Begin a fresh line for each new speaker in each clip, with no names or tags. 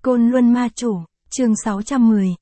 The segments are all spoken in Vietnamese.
Côn Luân Ma Chủ, chương 610,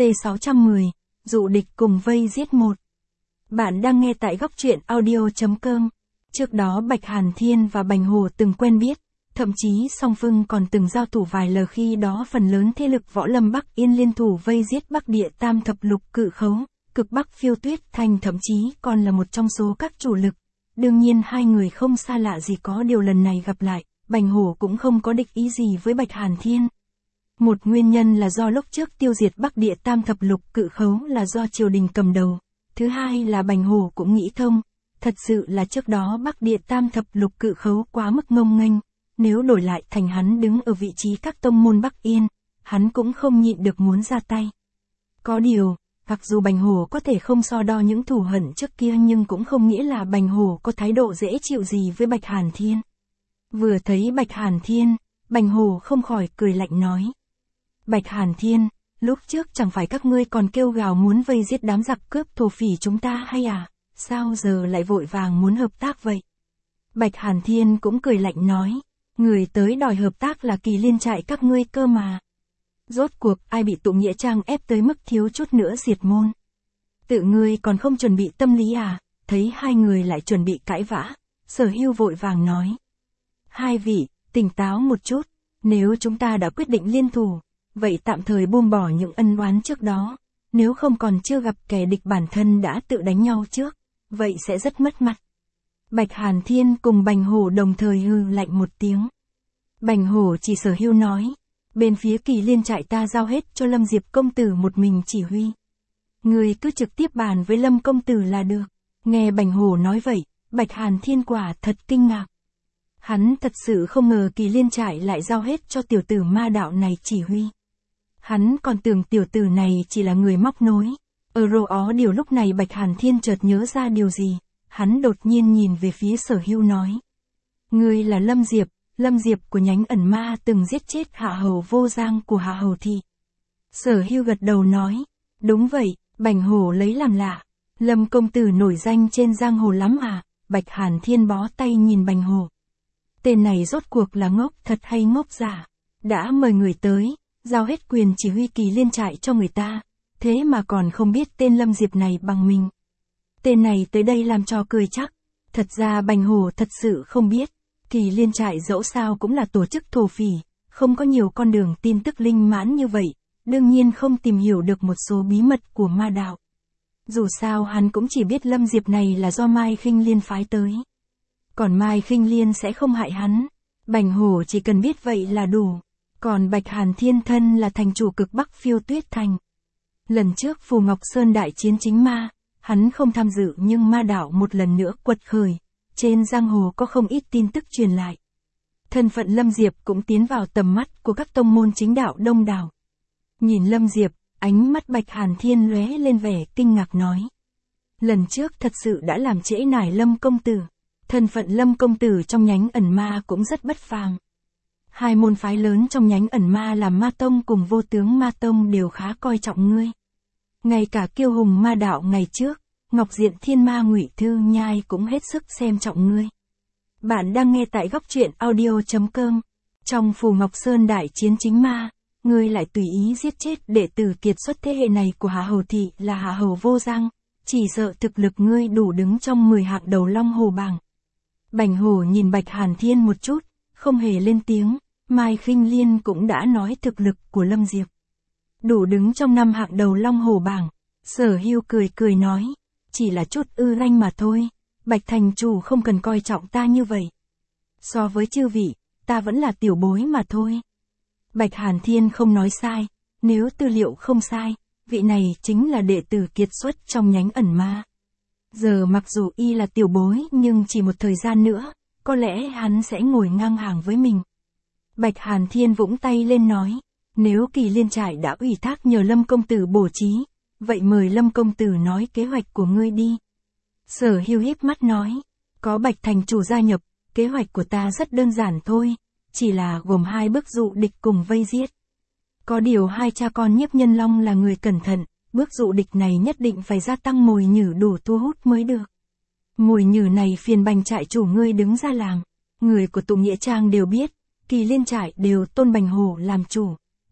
C610, dụ địch cùng vây giết một. Bạn đang nghe tại góc truyện audio.com. Trước đó Bạch Hàn Thiên và Bành Hổ từng quen biết, thậm chí song phương còn từng giao thủ vài lần. Khi đó phần lớn thế lực võ lâm Bắc Yên liên thủ vây giết Bắc Địa Tam Thập Lục Cự Khấu, cực Bắc Phiêu Tuyết Thành thậm chí còn là một trong số các chủ lực. Đương nhiên hai người không xa lạ gì, có điều lần này gặp lại, Bành Hổ cũng không có địch ý gì với Bạch Hàn Thiên. Một nguyên nhân là do lúc trước tiêu diệt Bắc Địa Tam Thập Lục Cự Khấu là do triều đình cầm đầu. Thứ hai là Bành Hổ cũng nghĩ thông, thật sự là trước đó Bắc Địa Tam Thập Lục Cự Khấu quá mức ngông nghênh, nếu đổi lại thành hắn đứng ở vị trí các tông môn Bắc Yên, hắn cũng không nhịn được muốn ra tay. Có điều, mặc dù Bành Hổ có thể không so đo những thù hận trước kia nhưng cũng không nghĩa là Bành Hổ có thái độ dễ chịu gì với Bạch Hàn Thiên. Vừa thấy Bạch Hàn Thiên, Bành Hổ không khỏi cười lạnh nói. Bạch Hàn Thiên, lúc trước chẳng phải các ngươi còn kêu gào muốn vây giết đám giặc cướp thổ phỉ chúng ta hay à, sao giờ lại vội vàng muốn hợp tác vậy? Bạch Hàn Thiên cũng cười lạnh nói, người tới đòi hợp tác là Kỳ Liên trại các ngươi cơ mà. Rốt cuộc ai bị tụ nghĩa trang ép tới mức thiếu chút nữa diệt môn? Tự ngươi còn không chuẩn bị tâm lý à? Thấy hai người lại chuẩn bị cãi vã, Sở Hưu vội vàng nói. Hai vị, tỉnh táo một chút, nếu chúng ta đã quyết định liên thủ, vậy tạm thời buông bỏ những ân oán trước đó, nếu không còn chưa gặp kẻ địch bản thân đã tự đánh nhau trước, vậy sẽ rất mất mặt. Bạch Hàn Thiên cùng Bành Hổ đồng thời hừ lạnh một tiếng. Bành Hổ chỉ Sở Hưu nói, bên phía Kỳ Liên trại ta giao hết cho Lâm Diệp công tử một mình chỉ huy. Người cứ trực tiếp bàn với Lâm công tử là được. Nghe Bành Hổ nói vậy, Bạch Hàn Thiên quả thật kinh ngạc. Hắn thật sự không ngờ Kỳ Liên trại lại giao hết cho tiểu tử ma đạo này chỉ huy. Hắn còn tưởng tiểu tử này chỉ là người móc nối. Điều lúc này Bạch Hàn Thiên chợt nhớ ra điều gì, hắn đột nhiên nhìn về phía Sở Hưu nói. Ngươi là Lâm Diệp của nhánh ẩn ma từng giết chết Hạ Hầu Vô Giang của Hạ Hầu Thị. Sở Hưu gật đầu nói, đúng vậy. Bành Hổ lấy làm lạ, Lâm công tử nổi danh trên giang hồ lắm à? Bạch Hàn Thiên bó tay nhìn Bành Hổ. Tên này rốt cuộc là ngốc thật hay ngốc giả? Đã mời người tới, giao hết quyền chỉ huy Kỳ Liên trại cho người ta, thế mà còn không biết tên Lâm Diệp này bằng mình. Tên này tới đây làm trò cười chắc. Thật ra Bành Hổ thật sự không biết, Kỳ Liên trại dẫu sao cũng là tổ chức thổ phỉ, không có nhiều con đường tin tức linh mãn như vậy, đương nhiên không tìm hiểu được một số bí mật của ma đạo. Dù sao hắn cũng chỉ biết Lâm Diệp này là do Mai Khinh Liên phái tới. Còn Mai Khinh Liên sẽ không hại hắn, Bành Hổ chỉ cần biết vậy là đủ. Còn Bạch Hàn Thiên thân là thành chủ cực Bắc Phiêu Tuyết Thành. Lần trước Phù Ngọc Sơn đại chiến chính ma, hắn không tham dự nhưng ma đạo một lần nữa quật khởi, trên giang hồ có không ít tin tức truyền lại. Thân phận Lâm Diệp cũng tiến vào tầm mắt của các tông môn chính đạo đông đảo. Nhìn Lâm Diệp, ánh mắt Bạch Hàn Thiên lóe lên vẻ kinh ngạc nói. Lần trước thật sự đã làm trễ nải Lâm công tử. Thân phận Lâm công tử trong nhánh ẩn ma cũng rất bất phàm. Hai môn phái lớn trong nhánh ẩn ma là Ma Tông cùng Vô Tướng Ma Tông đều khá coi trọng ngươi. Ngay cả Kiêu Hùng Ma Đạo ngày trước, Ngọc Diện Thiên Ma Ngụy Thư Nhai cũng hết sức xem trọng ngươi. Bạn đang nghe tại góc truyện audio.com. Trong Phù Ngọc Sơn đại chiến chính ma, ngươi lại tùy ý giết chết đệ tử kiệt xuất thế hệ này của Hạ Hầu Thị là Hạ Hầu Vô Giang, chỉ sợ thực lực ngươi đủ đứng trong 10 hạng đầu Long Hồ bảng. Bành Hổ nhìn Bạch Hàn Thiên một chút, không hề lên tiếng. Mai Khinh Liên cũng đã nói thực lực của Lâm Diệp đủ đứng trong 5 hạng đầu Long Hồ bảng. Sở Hưu cười cười nói, chỉ là chút ư lanh mà thôi, Bạch thành chủ không cần coi trọng ta như vậy. So với chư vị, ta vẫn là tiểu bối mà thôi. Bạch Hàn Thiên không nói sai, nếu tư liệu không sai, vị này chính là đệ tử kiệt xuất trong nhánh ẩn ma. Giờ mặc dù y là tiểu bối nhưng chỉ một thời gian nữa, có lẽ hắn sẽ ngồi ngang hàng với mình. Bạch Hàn Thiên vũng tay lên nói, nếu Kỳ Liên trại đã ủy thác nhờ Lâm công tử bổ trí, vậy mời Lâm công tử nói kế hoạch của ngươi đi. Sở Hưu híp mắt nói, có Bạch thành chủ gia nhập, kế hoạch của ta rất đơn giản thôi, chỉ là gồm 2 bước dụ địch cùng vây giết. Có điều hai cha con Nhiếp Nhân Long là người cẩn thận, bước dụ địch này nhất định phải gia tăng mồi nhử đủ thu hút mới được. Mồi nhử này phiền Bành trại chủ ngươi đứng ra làm, người của tụ nghĩa trang đều biết. Kỳ Liên trại đều tôn Bành Hổ làm chủ,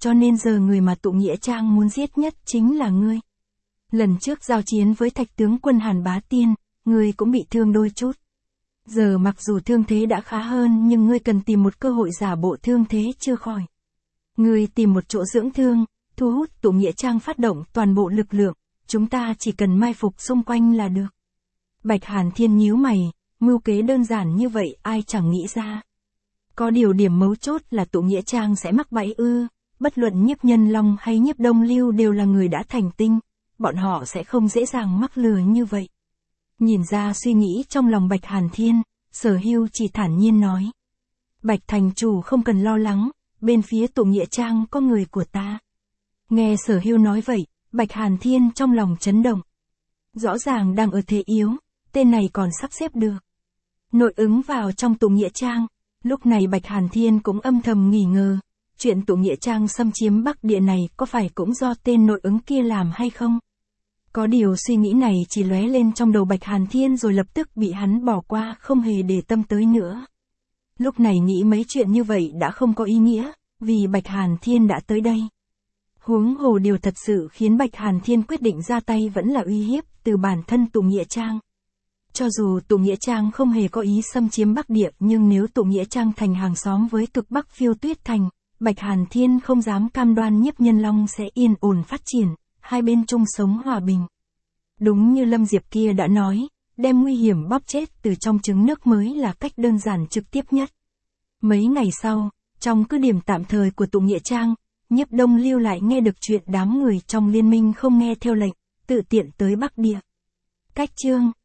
cho nên giờ người mà tụ Nghĩa Trang muốn giết nhất chính là ngươi. Lần trước giao chiến với Thạch tướng quân Hàn Bá Tiên, ngươi cũng bị thương đôi chút. Giờ mặc dù thương thế đã khá hơn nhưng ngươi cần tìm một cơ hội giả bộ thương thế chưa khỏi. Ngươi tìm một chỗ dưỡng thương, thu hút tụ Nghĩa Trang phát động toàn bộ lực lượng, chúng ta chỉ cần mai phục xung quanh là được. Bạch Hàn Thiên nhíu mày, mưu kế đơn giản như vậy ai chẳng nghĩ ra. Có điều điểm mấu chốt là tụ Nghĩa Trang sẽ mắc bẫy ư, bất luận Nhiếp Nhân Long hay Nhiếp Đông Lưu đều là người đã thành tinh, bọn họ sẽ không dễ dàng mắc lừa như vậy. Nhìn ra suy nghĩ trong lòng Bạch Hàn Thiên, Sở Hưu chỉ thản nhiên nói. Bạch thành chủ không cần lo lắng, bên phía tụ Nghĩa Trang có người của ta. Nghe Sở Hưu nói vậy, Bạch Hàn Thiên trong lòng chấn động. Rõ ràng đang ở thế yếu, tên này còn sắp xếp được nội ứng vào trong tụ Nghĩa Trang. Lúc này Bạch Hàn Thiên cũng âm thầm nghi ngờ, chuyện tụ Nghĩa Trang xâm chiếm Bắc Địa này có phải cũng do tên nội ứng kia làm hay không? Có điều suy nghĩ này chỉ lóe lên trong đầu Bạch Hàn Thiên rồi lập tức bị hắn bỏ qua, không hề để tâm tới nữa. Lúc này nghĩ mấy chuyện như vậy đã không có ý nghĩa, vì Bạch Hàn Thiên đã tới đây. Huống hồ điều thật sự khiến Bạch Hàn Thiên quyết định ra tay vẫn là uy hiếp từ bản thân tụ Nghĩa Trang. Cho dù tụ Nghĩa Trang không hề có ý xâm chiếm Bắc Địa nhưng nếu tụ Nghĩa Trang thành hàng xóm với cực Bắc Phiêu Tuyết Thành, Bạch Hàn Thiên không dám cam đoan Nhiếp Nhân Long sẽ yên ổn phát triển, hai bên chung sống hòa bình. Đúng như Lâm Diệp kia đã nói, đem nguy hiểm bóp chết từ trong trứng nước mới là cách đơn giản trực tiếp nhất. Mấy ngày sau, trong cứ điểm tạm thời của tụ Nghĩa Trang, Nhiếp Đông Lưu lại nghe được chuyện đám người trong liên minh không nghe theo lệnh, tự tiện tới Bắc Địa. Cách chương